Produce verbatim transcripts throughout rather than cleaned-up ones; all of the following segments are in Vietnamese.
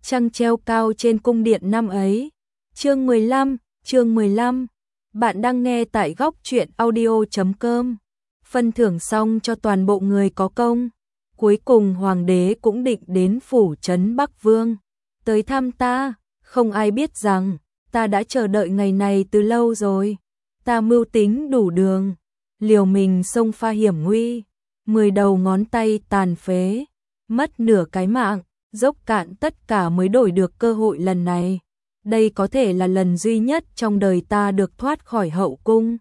trăng treo cao trên cung điện năm ấy. Chương mười lăm, chương mười lăm. Bạn đang nghe tại góc truyện audio chấm com. Phân thưởng xong cho toàn bộ người có công. Cuối cùng hoàng đế cũng định đến phủ trấn Bắc Vương, tới thăm ta, không ai biết rằng ta đã chờ đợi ngày này từ lâu rồi. Ta mưu tính đủ đường, liều mình xông pha hiểm nguy, mười đầu ngón tay tàn phế, mất nửa cái mạng, dốc cạn tất cả mới đổi được cơ hội lần này. Đây có thể là lần duy nhất trong đời ta được thoát khỏi hậu cung,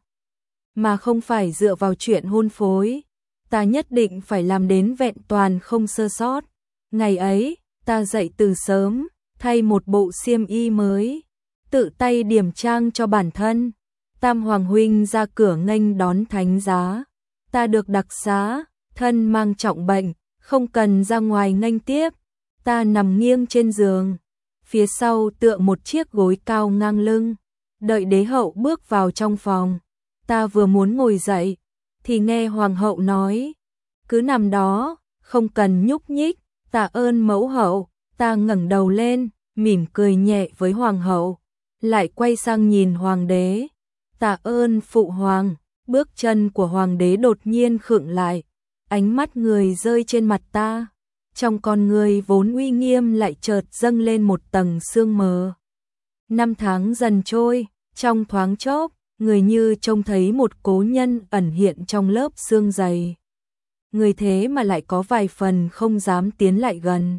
mà không phải dựa vào chuyện hôn phối. Ta nhất định phải làm đến vẹn toàn không sơ sót. Ngày ấy, ta dậy từ sớm, thay một bộ xiêm y mới, tự tay điểm trang cho bản thân. Tam Hoàng huynh ra cửa nghênh đón thánh giá. Ta được đặc xá, thân mang trọng bệnh, không cần ra ngoài nghênh tiếp. Ta nằm nghiêng trên giường, phía sau tựa một chiếc gối cao ngang lưng. Đợi đế hậu bước vào trong phòng, ta vừa muốn ngồi dậy, thì nghe hoàng hậu nói, cứ nằm đó, không cần nhúc nhích, tạ ơn mẫu hậu. Ta ngẩng đầu lên, mỉm cười nhẹ với hoàng hậu, lại quay sang nhìn hoàng đế. Tạ ơn phụ hoàng. Bước chân của hoàng đế đột nhiên khựng lại, ánh mắt người rơi trên mặt ta, trong con người vốn uy nghiêm lại chợt dâng lên một tầng sương mờ. Năm tháng dần trôi, trong thoáng chốc, người như trông thấy một cố nhân ẩn hiện trong lớp sương dày. Người thế mà lại có vài phần không dám tiến lại gần.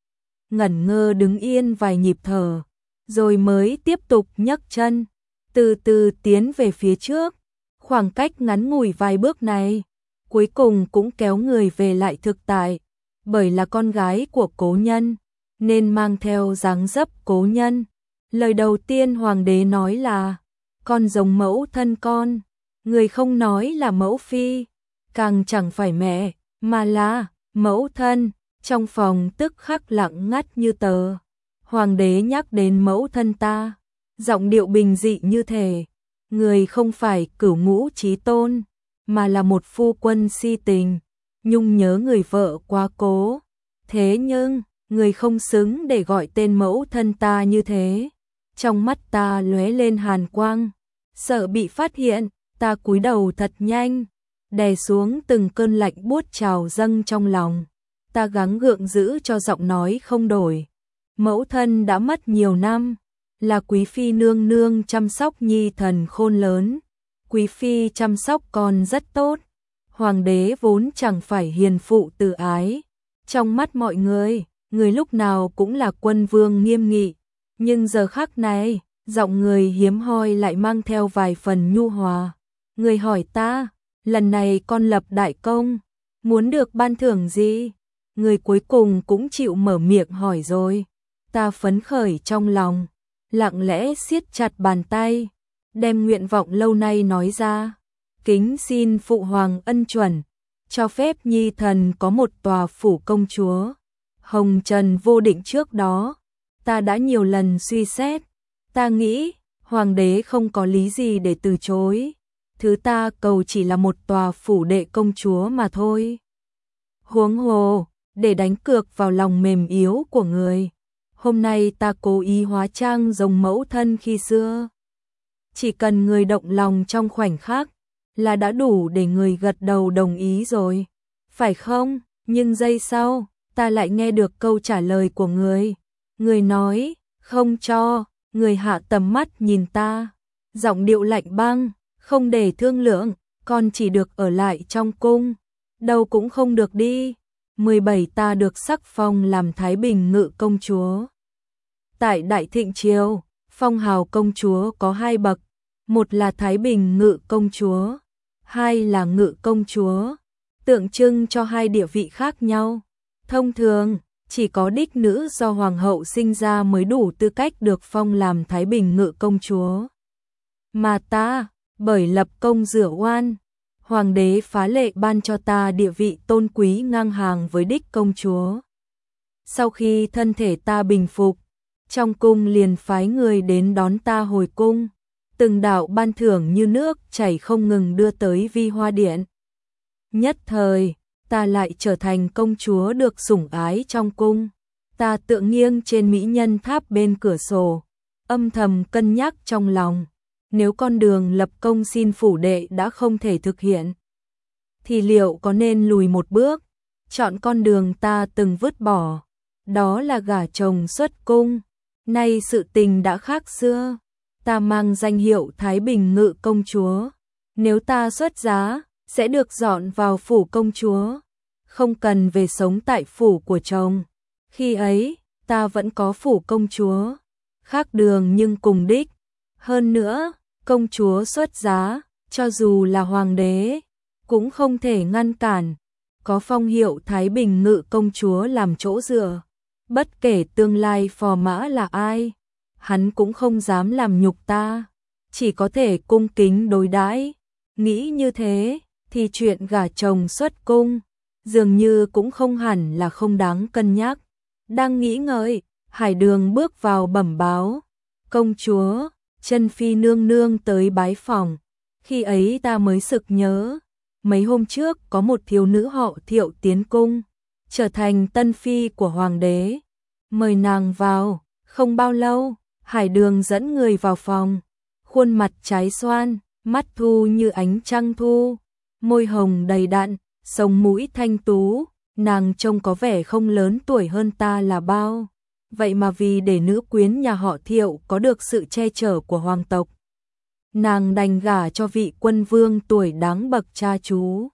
Ngẩn ngơ đứng yên vài nhịp thở, rồi mới tiếp tục nhấc chân, từ từ tiến về phía trước. Khoảng cách ngắn ngủi vài bước này, cuối cùng cũng kéo người về lại thực tại, bởi là con gái của cố nhân, nên mang theo dáng dấp cố nhân. Lời đầu tiên hoàng đế nói là, con giống mẫu thân con, người không nói là mẫu phi, càng chẳng phải mẹ, mà là mẫu thân. Trong phòng tức khắc lặng ngắt như tờ. Hoàng đế nhắc đến mẫu thân ta, giọng điệu bình dị như thể người không phải cửu ngũ chí tôn, mà là một phu quân si tình, nhung nhớ người vợ quá cố. Thế nhưng, người không xứng để gọi tên mẫu thân ta như thế. Trong mắt ta lóe lên hàn quang, sợ bị phát hiện, ta cúi đầu thật nhanh, đè xuống từng cơn lạnh buốt trào dâng trong lòng. Ta gắng gượng giữ cho giọng nói không đổi. Mẫu thân đã mất nhiều năm, là quý phi nương nương chăm sóc nhi thần khôn lớn. Quý phi chăm sóc con rất tốt. Hoàng đế vốn chẳng phải hiền phụ từ ái. Trong mắt mọi người, người lúc nào cũng là quân vương nghiêm nghị. Nhưng giờ khắc này, giọng người hiếm hoi lại mang theo vài phần nhu hòa. Người hỏi ta, lần này con lập đại công, muốn được ban thưởng gì? Người cuối cùng cũng chịu mở miệng hỏi rồi. Ta phấn khởi trong lòng, lặng lẽ siết chặt bàn tay, đem nguyện vọng lâu nay nói ra. Kính xin phụ hoàng ân chuẩn, cho phép nhi thần có một tòa phủ công chúa. Hồng trần vô định trước đó, ta đã nhiều lần suy xét. Ta nghĩ, hoàng đế không có lý gì để từ chối. Thứ ta cầu chỉ là một tòa phủ đệ công chúa mà thôi. Huống hồ, để đánh cược vào lòng mềm yếu của người, hôm nay ta cố ý hóa trang giống mẫu thân khi xưa. Chỉ cần người động lòng trong khoảnh khắc, là đã đủ để người gật đầu đồng ý rồi, phải không? Nhưng giây sau, ta lại nghe được câu trả lời của người. Người nói, không cho. Người hạ tầm mắt nhìn ta, giọng điệu lạnh băng, không để thương lượng, con chỉ được ở lại trong cung, đâu cũng không được đi. mười bảy Ta được sắc phong làm Thái Bình Ngự công chúa. Tại Đại Thịnh Triều, phong hào công chúa có hai bậc, một là Thái Bình Ngự công chúa, hai là Ngự công chúa, tượng trưng cho hai địa vị khác nhau. Thông thường, chỉ có đích nữ do hoàng hậu sinh ra mới đủ tư cách được phong làm Thái Bình Ngự công chúa. Mà ta, bởi lập công rửa oan, hoàng đế phá lệ ban cho ta địa vị tôn quý ngang hàng với đích công chúa. Sau khi thân thể ta bình phục, trong cung liền phái người đến đón ta hồi cung, từng đạo ban thưởng như nước chảy không ngừng đưa tới Vi Hoa Điện. Nhất thời, ta lại trở thành công chúa được sủng ái trong cung. Ta tựa nghiêng trên mỹ nhân tháp bên cửa sổ, âm thầm cân nhắc trong lòng, nếu con đường lập công xin phủ đệ đã không thể thực hiện, thì liệu có nên lùi một bước, chọn con đường ta từng vứt bỏ, đó là gả chồng xuất cung. Nay sự tình đã khác xưa, ta mang danh hiệu Thái Bình Ngự công chúa, nếu ta xuất giá, sẽ được dọn vào phủ công chúa, không cần về sống tại phủ của chồng. Khi ấy, ta vẫn có phủ công chúa, khác đường nhưng cùng đích. Hơn nữa, công chúa xuất giá, cho dù là hoàng đế, cũng không thể ngăn cản, có phong hiệu Thái Bình Ngự công chúa làm chỗ dựa. Bất kể tương lai phò mã là ai, hắn cũng không dám làm nhục ta, chỉ có thể cung kính đối đãi. Nghĩ như thế, thì chuyện gả chồng xuất cung, dường như cũng không hẳn là không đáng cân nhắc. Đang nghĩ ngợi, Hải Đường bước vào bẩm báo, công chúa, Chân Phi nương nương tới bái phòng. Khi ấy ta mới sực nhớ, mấy hôm trước có một thiếu nữ họ Thiệu tiến cung, trở thành tân phi của hoàng đế, mời nàng vào. Không bao lâu, Hải Đường dẫn người vào phòng, khuôn mặt trái xoan, mắt thu như ánh trăng thu, môi hồng đầy đặn, sống mũi thanh tú, nàng trông có vẻ không lớn tuổi hơn ta là bao. Vậy mà vì để nữ quyến nhà họ Thiệu có được sự che chở của hoàng tộc, nàng đành gả cho vị quân vương tuổi đáng bậc cha chú,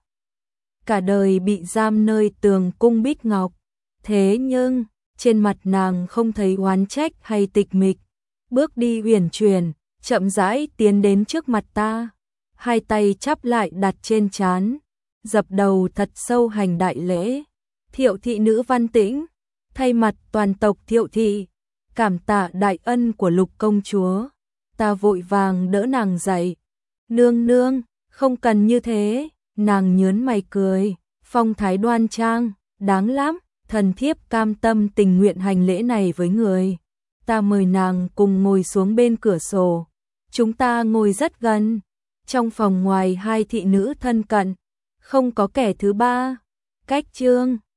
cả đời bị giam nơi tường cung bích ngọc. Thế nhưng, trên mặt nàng không thấy oán trách hay tịch mịch, bước đi uyển chuyển, chậm rãi tiến đến trước mặt ta, hai tay chắp lại đặt trên trán, dập đầu thật sâu hành đại lễ. Thiệu thị nữ Văn Tĩnh, thay mặt toàn tộc Thiệu thị, cảm tạ đại ân của Lục công chúa. Ta vội vàng đỡ nàng dậy. Nương nương, không cần như thế. Nàng nhớn mày cười, phong thái đoan trang, đáng lắm. Thần thiếp cam tâm tình nguyện hành lễ này với người. Ta mời nàng cùng ngồi xuống bên cửa sổ. Chúng ta ngồi rất gần. Trong phòng ngoài hai thị nữ thân cận, không có kẻ thứ ba. Cách chương